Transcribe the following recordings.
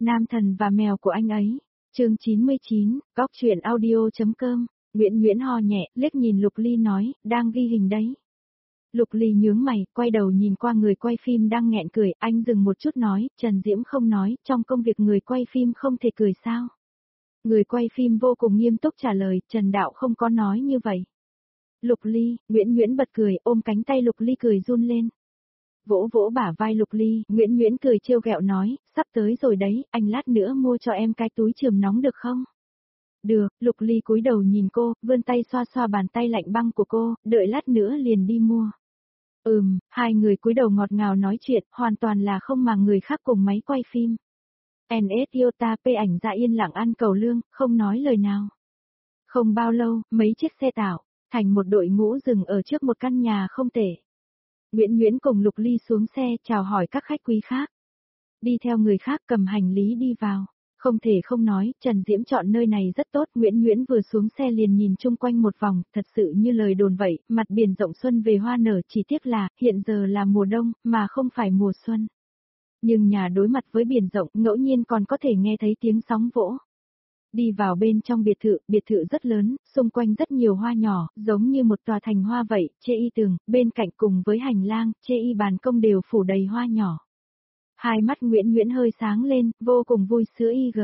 Nam thần và mèo của anh ấy. Chương 99, góc truyện audio.com. Nguyễn Nguyễn ho nhẹ, liếc nhìn Lục Ly nói, đang ghi hình đấy. Lục Ly nhướng mày, quay đầu nhìn qua người quay phim đang nghẹn cười, anh dừng một chút nói, Trần Diễm không nói, trong công việc người quay phim không thể cười sao? Người quay phim vô cùng nghiêm túc trả lời, Trần Đạo không có nói như vậy. Lục Ly, Nguyễn Nguyễn bật cười, ôm cánh tay Lục Ly cười run lên. Vỗ vỗ bả vai Lục Ly, Nguyễn Nguyễn cười trêu ghẹo nói, sắp tới rồi đấy, anh lát nữa mua cho em cái túi chườm nóng được không? Được, Lục Ly cúi đầu nhìn cô, vươn tay xoa xoa bàn tay lạnh băng của cô, đợi lát nữa liền đi mua. Hai người cúi đầu ngọt ngào nói chuyện, hoàn toàn là không màng người khác cùng máy quay phim. NS Iota P ảnh ra yên lặng ăn cầu lương, không nói lời nào. Không bao lâu, mấy chiếc xe tải thành một đội ngũ dừng ở trước một căn nhà không tệ. Nguyễn Nguyễn cùng Lục Ly xuống xe chào hỏi các khách quý khác. Đi theo người khác cầm hành lý đi vào. Không thể không nói, Trần Diễm chọn nơi này rất tốt. Nguyễn Nguyễn vừa xuống xe liền nhìn chung quanh một vòng, thật sự như lời đồn vậy, mặt biển rộng xuân về hoa nở, chỉ tiếc là, hiện giờ là mùa đông, mà không phải mùa xuân. Nhưng nhà đối mặt với biển rộng, ngẫu nhiên còn có thể nghe thấy tiếng sóng vỗ. Đi vào bên trong biệt thự rất lớn, xung quanh rất nhiều hoa nhỏ, giống như một tòa thành hoa vậy, chê y tường, bên cạnh cùng với hành lang, chê y bàn công đều phủ đầy hoa nhỏ. Hai mắt Nguyễn Nguyễn hơi sáng lên, vô cùng vui sữa IG.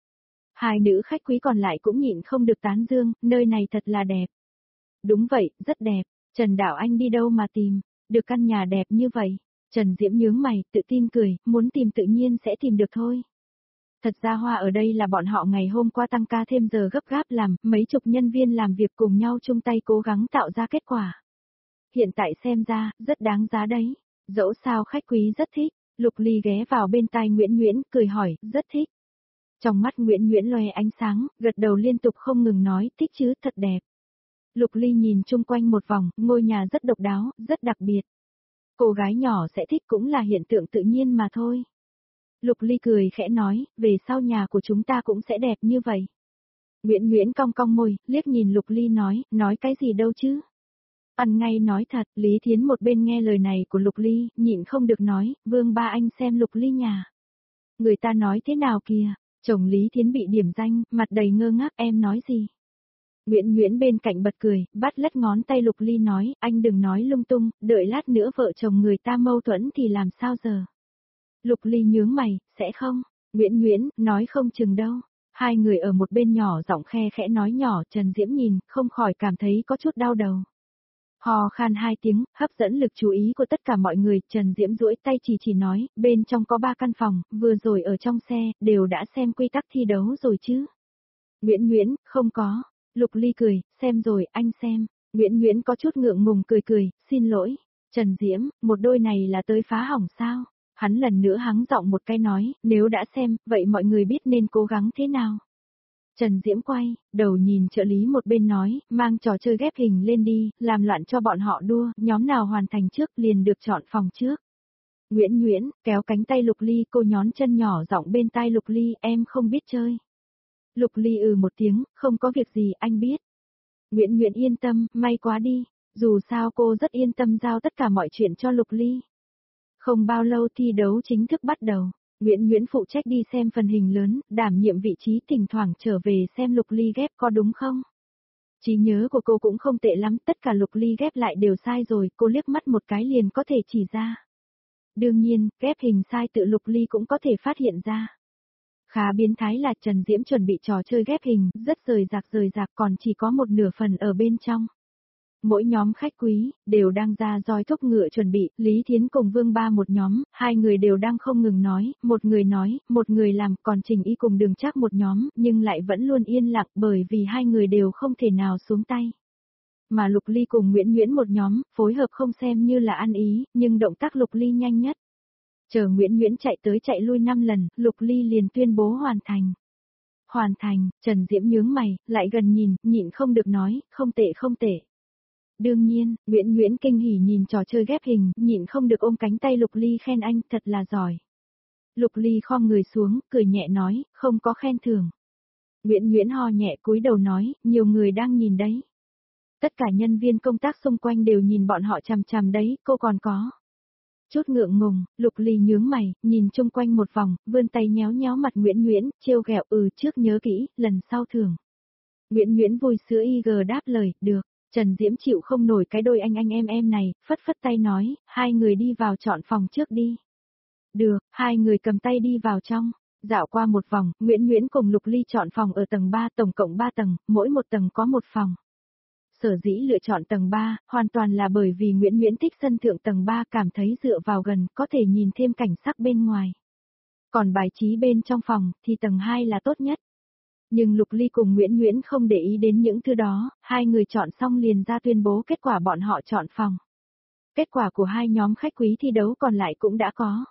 Hai nữ khách quý còn lại cũng nhịn không được tán dương, nơi này thật là đẹp. Đúng vậy, rất đẹp, Trần Đạo anh đi đâu mà tìm, được căn nhà đẹp như vậy. Trần Diễm nhướng mày, tự tin cười, muốn tìm tự nhiên sẽ tìm được thôi. Thật ra hoa ở đây là bọn họ ngày hôm qua tăng ca thêm giờ gấp gáp làm, mấy chục nhân viên làm việc cùng nhau chung tay cố gắng tạo ra kết quả. Hiện tại xem ra, rất đáng giá đấy. Dẫu sao khách quý rất thích, Lục Ly ghé vào bên tai Nguyễn Nguyễn, cười hỏi, rất thích. Trong mắt Nguyễn Nguyễn loe ánh sáng, gật đầu liên tục không ngừng nói, thích chứ, thật đẹp. Lục Ly nhìn chung quanh một vòng, ngôi nhà rất độc đáo, rất đặc biệt. Cô gái nhỏ sẽ thích cũng là hiện tượng tự nhiên mà thôi. Lục Ly cười khẽ nói, về sau nhà của chúng ta cũng sẽ đẹp như vậy. Nguyễn Nguyễn cong cong môi, liếc nhìn Lục Ly nói cái gì đâu chứ. Ăn ngay nói thật, Lý Thiến một bên nghe lời này của Lục Ly, nhịn không được nói, Vương ba anh xem Lục Ly nhà. Người ta nói thế nào kìa, chồng Lý Thiến bị điểm danh, mặt đầy ngơ ngác, em nói gì. Nguyễn Nguyễn bên cạnh bật cười, bắt lất ngón tay Lục Ly nói, anh đừng nói lung tung, đợi lát nữa vợ chồng người ta mâu thuẫn thì làm sao giờ. Lục Ly nhướng mày, sẽ không? Nguyễn Nguyễn, nói không chừng đâu. Hai người ở một bên nhỏ giọng khe khẽ nói nhỏ, Trần Diễm nhìn, không khỏi cảm thấy có chút đau đầu. Hò khan hai tiếng, hấp dẫn lực chú ý của tất cả mọi người, Trần Diễm duỗi tay chỉ nói, bên trong có 3 căn phòng, vừa rồi ở trong xe, đều đã xem quy tắc thi đấu rồi chứ. Nguyễn Nguyễn, không có. Lục Ly cười, xem rồi, anh xem. Nguyễn Nguyễn có chút ngượng ngùng cười, xin lỗi. Trần Diễm, một đôi này là tới phá hỏng sao? Hắn lần nữa hắng giọng một cái nói, nếu đã xem, vậy mọi người biết nên cố gắng thế nào? Trần Diễm quay, đầu nhìn trợ lý một bên nói, mang trò chơi ghép hình lên đi, làm loạn cho bọn họ đua, nhóm nào hoàn thành trước liền được chọn phòng trước. Nguyễn Nguyễn, kéo cánh tay Lục Ly, cô nhón chân nhỏ giọng bên tai Lục Ly, em không biết chơi. Lục Ly một tiếng, không có việc gì, anh biết. Nguyễn Nguyễn yên tâm, may quá đi, dù sao cô rất yên tâm giao tất cả mọi chuyện cho Lục Ly. Không bao lâu thi đấu chính thức bắt đầu. Nguyễn Nguyễn phụ trách đi xem phần hình lớn, đảm nhiệm vị trí thỉnh thoảng trở về xem Lục Ly ghép có đúng không. Trí nhớ của cô cũng không tệ lắm, tất cả Lục Ly ghép lại đều sai rồi, cô liếc mắt một cái liền có thể chỉ ra. Đương nhiên, ghép hình sai tự Lục Ly cũng có thể phát hiện ra. Khá biến thái là Trần Diễm chuẩn bị trò chơi ghép hình, rất rời rạc còn chỉ có một nửa phần ở bên trong. Mỗi nhóm khách quý, đều đang ra roi thúc ngựa chuẩn bị, Lý Thiến cùng Vương Ba một nhóm, hai người đều đang không ngừng nói, một người làm, còn Trình Y cùng Đường Trác một nhóm, nhưng lại vẫn luôn yên lặng bởi vì hai người đều không thể nào xuống tay. Mà Lục Ly cùng Nguyễn Nguyễn một nhóm, phối hợp không xem như là ăn ý, nhưng động tác Lục Ly nhanh nhất. Chờ Nguyễn Nguyễn chạy tới chạy lui 5 lần, Lục Ly liền tuyên bố hoàn thành. Hoàn thành, Trần Diễm nhướng mày, lại gần nhìn, nhịn không được nói, không tệ. Đương nhiên, Nguyễn Nguyễn kinh hỉ nhìn trò chơi ghép hình, nhịn không được ôm cánh tay Lục Ly khen anh, thật là giỏi. Lục Ly khom người xuống, cười nhẹ nói, không có khen thưởng. Nguyễn Nguyễn ho nhẹ cúi đầu nói, nhiều người đang nhìn đấy. Tất cả nhân viên công tác xung quanh đều nhìn bọn họ chằm chằm đấy, cô còn có. Chút ngượng ngùng, Lục Ly nhướng mày, nhìn chung quanh một vòng, vươn tay nhéo nhéo mặt Nguyễn Nguyễn, trêu ghẹo trước nhớ kỹ, lần sau thưởng. Nguyễn Nguyễn vui sữa y gờ đáp lời, được. Trần Diễm chịu không nổi cái đôi anh em này, phất phất tay nói, hai người đi vào chọn phòng trước đi. Được, hai người cầm tay đi vào trong. Dạo qua một vòng, Nguyễn Nguyễn cùng Lục Ly chọn phòng ở tầng 3, tổng cộng 3 tầng, mỗi một tầng có một phòng. Sở dĩ lựa chọn tầng 3, hoàn toàn là bởi vì Nguyễn Nguyễn thích sân thượng tầng 3, cảm thấy dựa vào gần, có thể nhìn thêm cảnh sắc bên ngoài. Còn bài trí bên trong phòng, thì tầng 2 là tốt nhất. Nhưng Lục Ly cùng Nguyễn Nguyễn không để ý đến những thứ đó, hai người chọn xong liền ra tuyên bố kết quả bọn họ chọn phòng. Kết quả của hai nhóm khách quý thi đấu còn lại cũng đã có.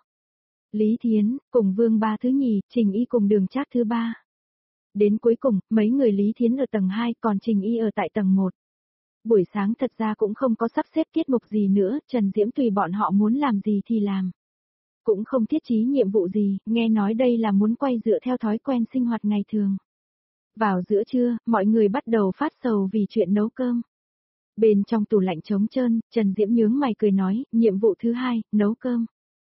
Lý Thiến, cùng Vương Ba thứ nhì, Trình Y cùng Đường Trác thứ ba. Đến cuối cùng, mấy người Lý Thiến ở tầng 2, còn Trình Y ở tại tầng 1. Buổi sáng thật ra cũng không có sắp xếp tiết mục gì nữa, Trần Diễm tùy bọn họ muốn làm gì thì làm. Cũng không thiết chí nhiệm vụ gì, nghe nói đây là muốn quay dựa theo thói quen sinh hoạt ngày thường. Vào giữa trưa, mọi người bắt đầu phát sầu vì chuyện nấu cơm. Bên trong tủ lạnh trống trơn, Trần Diễm nhướng mày cười nói, nhiệm vụ thứ 2, nấu cơm.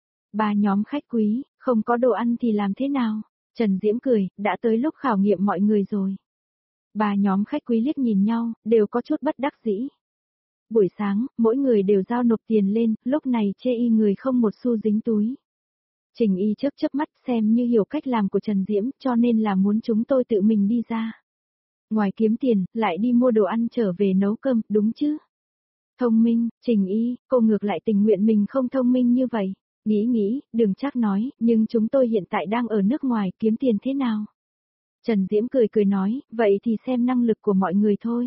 3 nhóm khách quý, không có đồ ăn thì làm thế nào? Trần Diễm cười, đã tới lúc khảo nghiệm mọi người rồi. 3 nhóm khách quý liếc nhìn nhau, đều có chút bất đắc dĩ. Buổi sáng, mỗi người đều giao nộp tiền lên, lúc này chê y người không một xu dính túi. Trình Y chớp mắt xem như hiểu cách làm của Trần Diễm, cho nên là muốn chúng tôi tự mình đi ra. Ngoài kiếm tiền, lại đi mua đồ ăn trở về nấu cơm, đúng chứ? Thông minh, Trình Y, cô ngược lại tình nguyện mình không thông minh như vậy. Nghĩ, Đường Trác nói, nhưng chúng tôi hiện tại đang ở nước ngoài, kiếm tiền thế nào? Trần Diễm cười nói, vậy thì xem năng lực của mọi người thôi.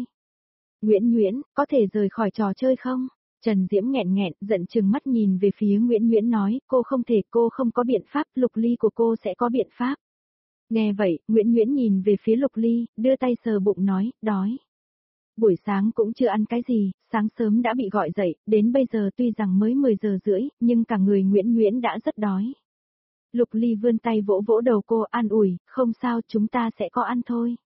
Nguyễn, có thể rời khỏi trò chơi không? Trần Diễm nghẹn, giận chừng mắt nhìn về phía Nguyễn nói, cô không thể, cô không có biện pháp, Lục Ly của cô sẽ có biện pháp. Nghe vậy, Nguyễn nhìn về phía Lục Ly, đưa tay sờ bụng nói, đói. Buổi sáng cũng chưa ăn cái gì, sáng sớm đã bị gọi dậy, đến bây giờ tuy rằng mới 10 giờ rưỡi, nhưng cả người Nguyễn đã rất đói. Lục Ly vươn tay vỗ vỗ đầu cô an ủi, không sao chúng ta sẽ có ăn thôi.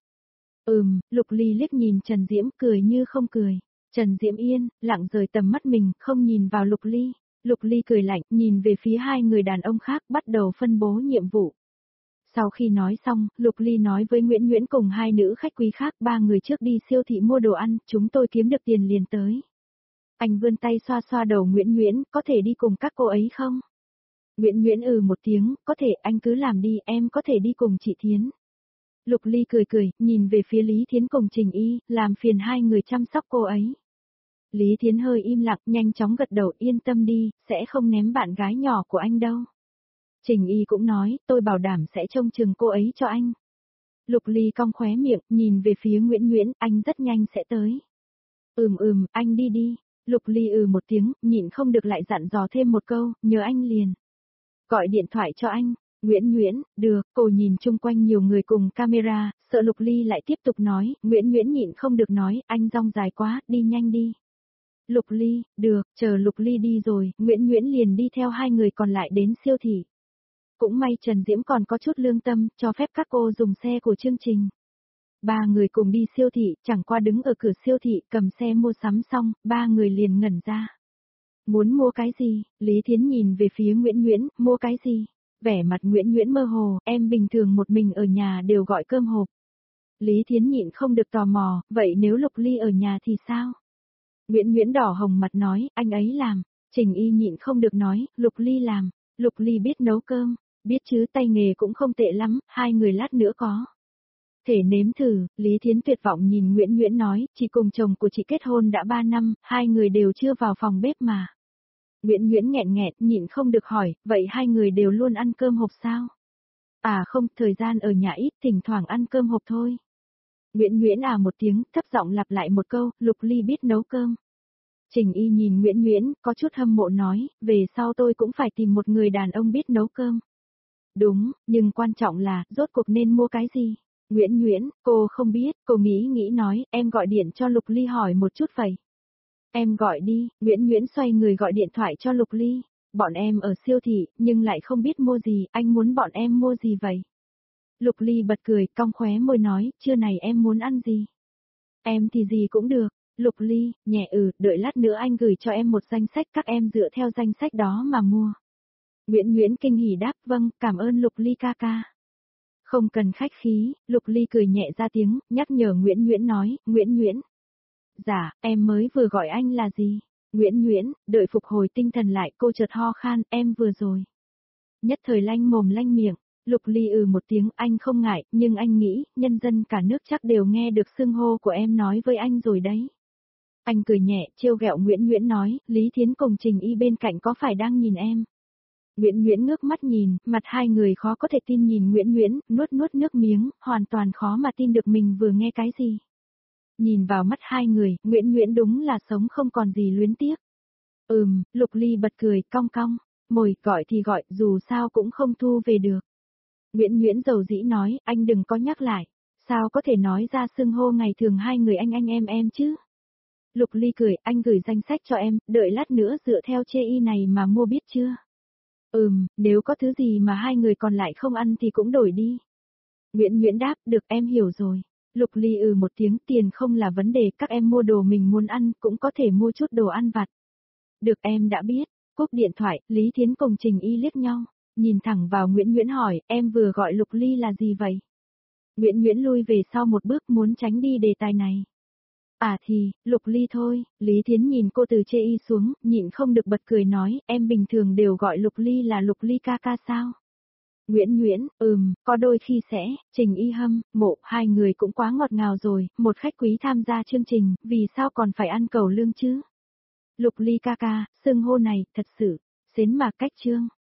Lục Ly liếc nhìn Trần Diễm cười như không cười. Trần Diễm yên, lặng rời tầm mắt mình, không nhìn vào Lục Ly. Lục Ly cười lạnh, nhìn về phía hai người đàn ông khác bắt đầu phân bố nhiệm vụ. Sau khi nói xong, Lục Ly nói với Nguyễn cùng hai nữ khách quý khác, 3 người trước đi siêu thị mua đồ ăn, chúng tôi kiếm được tiền liền tới. Anh vươn tay xoa xoa đầu Nguyễn, có thể đi cùng các cô ấy không? Nguyễn một tiếng, có thể anh cứ làm đi, em có thể đi cùng chị Thiến. Lục Ly cười, nhìn về phía Lý Thiến cùng Trình Y, làm phiền hai người chăm sóc cô ấy. Lý Thiến hơi im lặng, nhanh chóng gật đầu, yên tâm đi, sẽ không ném bạn gái nhỏ của anh đâu. Trình Y cũng nói, tôi bảo đảm sẽ trông chừng cô ấy cho anh. Lục Ly cong khóe miệng, nhìn về phía Nguyễn, anh rất nhanh sẽ tới. Anh đi. Lục Ly một tiếng, nhịn không được lại dặn dò thêm một câu, nhờ anh liền. Gọi điện thoại cho anh. Nguyễn, được, cô nhìn chung quanh nhiều người cùng camera, sợ Lục Ly lại tiếp tục nói, Nguyễn nhịn không được nói, anh rong dài quá, đi nhanh đi. Lục Ly, được, chờ Lục Ly đi rồi, Nguyễn liền đi theo hai người còn lại đến siêu thị. Cũng may Trần Diễm còn có chút lương tâm, cho phép các cô dùng xe của chương trình. 3 người cùng đi siêu thị, chẳng qua đứng ở cửa siêu thị, cầm xe mua sắm xong, 3 người liền ngẩn ra. Muốn mua cái gì? Lý Thiến nhìn về phía Nguyễn, mua cái gì? Vẻ mặt Nguyễn mơ hồ, em bình thường một mình ở nhà đều gọi cơm hộp. Lý Thiến nhịn không được tò mò, vậy nếu Lục Ly ở nhà thì sao? Nguyễn đỏ hồng mặt nói, anh ấy làm. Trình Y nhịn không được nói, Lục Ly làm. Lục Ly biết nấu cơm, biết chứ, tay nghề cũng không tệ lắm, hai người lát nữa có thể nếm thử. Lý Thiến tuyệt vọng nhìn Nguyễn nói, chị cùng chồng của chị kết hôn đã 3 năm, hai người đều chưa vào phòng bếp mà. Nguyễn nghẹn, nhịn không được hỏi, vậy hai người đều luôn ăn cơm hộp sao? À không, thời gian ở nhà ít, thỉnh thoảng ăn cơm hộp thôi. Nguyễn một tiếng, thấp giọng lặp lại một câu, Lục Ly biết nấu cơm. Trình Y nhìn Nguyễn, có chút hâm mộ nói, về sau tôi cũng phải tìm một người đàn ông biết nấu cơm. Đúng, nhưng quan trọng là, rốt cuộc nên mua cái gì? Nguyễn, cô không biết, cô nghĩ nói, em gọi điện cho Lục Ly hỏi một chút vậy. Em gọi đi, Nguyễn xoay người gọi điện thoại cho Lục Ly. Bọn em ở siêu thị, nhưng lại không biết mua gì, anh muốn bọn em mua gì vậy? Lục Ly bật cười, cong khóe môi nói, trưa này em muốn ăn gì? Em thì gì cũng được. Lục Ly, nhẹ đợi lát nữa anh gửi cho em một danh sách, các em dựa theo danh sách đó mà mua. Nguyễn Nguyễn kinh hỉ đáp, vâng, cảm ơn Lục Ly ca ca. Không cần khách khí, Lục Ly cười nhẹ ra tiếng, nhắc nhở Nguyễn Nguyễn nói, Nguyễn Nguyễn. Dạ, em mới vừa gọi anh là gì? Nguyễn Nguyễn, đợi phục hồi tinh thần lại cô chợt ho khan, em vừa rồi. Nhất thời lanh mồm lanh miệng, Lục Ly một tiếng, anh không ngại, nhưng anh nghĩ, nhân dân cả nước chắc đều nghe được xưng hô của em nói với anh rồi đấy. Anh cười nhẹ, trêu ghẹo Nguyễn Nguyễn nói, Lý Thiến cùng Trình Y bên cạnh có phải đang nhìn em? Nguyễn Nguyễn ngước mắt nhìn, mặt hai người khó có thể tin nhìn Nguyễn Nguyễn, nuốt nuốt nước miếng, hoàn toàn khó mà tin được mình vừa nghe cái gì. Nhìn vào mắt hai người, Nguyễn Nguyễn đúng là sống không còn gì luyến tiếc. Lục Ly bật cười, cong cong, mồi, gọi thì gọi, dù sao cũng không thu về được. Nguyễn Nguyễn dầu dĩ nói, anh đừng có nhắc lại, sao có thể nói ra xưng hô ngày thường hai người anh em chứ? Lục Ly cười, anh gửi danh sách cho em, đợi lát nữa dựa theo chê y này mà mua biết chưa? Nếu có thứ gì mà hai người còn lại không ăn thì cũng đổi đi. Nguyễn Nguyễn đáp, được em hiểu rồi. Lục Ly một tiếng, tiền không là vấn đề, các em mua đồ mình muốn ăn, cũng có thể mua chút đồ ăn vặt. Được em đã biết. Cúp điện thoại, Lý Thiến cùng Trình Y liếc nhau, nhìn thẳng vào Nguyễn Nguyễn hỏi, em vừa gọi Lục Ly là gì vậy? Nguyễn Nguyễn lui về sau một bước muốn tránh đi đề tài này. À thì, Lục Ly thôi, Lý Thiến nhìn cô từ chê y xuống, nhịn không được bật cười nói, em bình thường đều gọi Lục Ly là Lục Ly ca ca sao? Nguyễn Nguyễn, có đôi khi sẽ, Trình Y hâm, mộ, hai người cũng quá ngọt ngào rồi, một khách quý tham gia chương trình, vì sao còn phải ăn cầu lương chứ? Lục Ly ca ca, xưng hô này, thật sự, xến mà cách trương.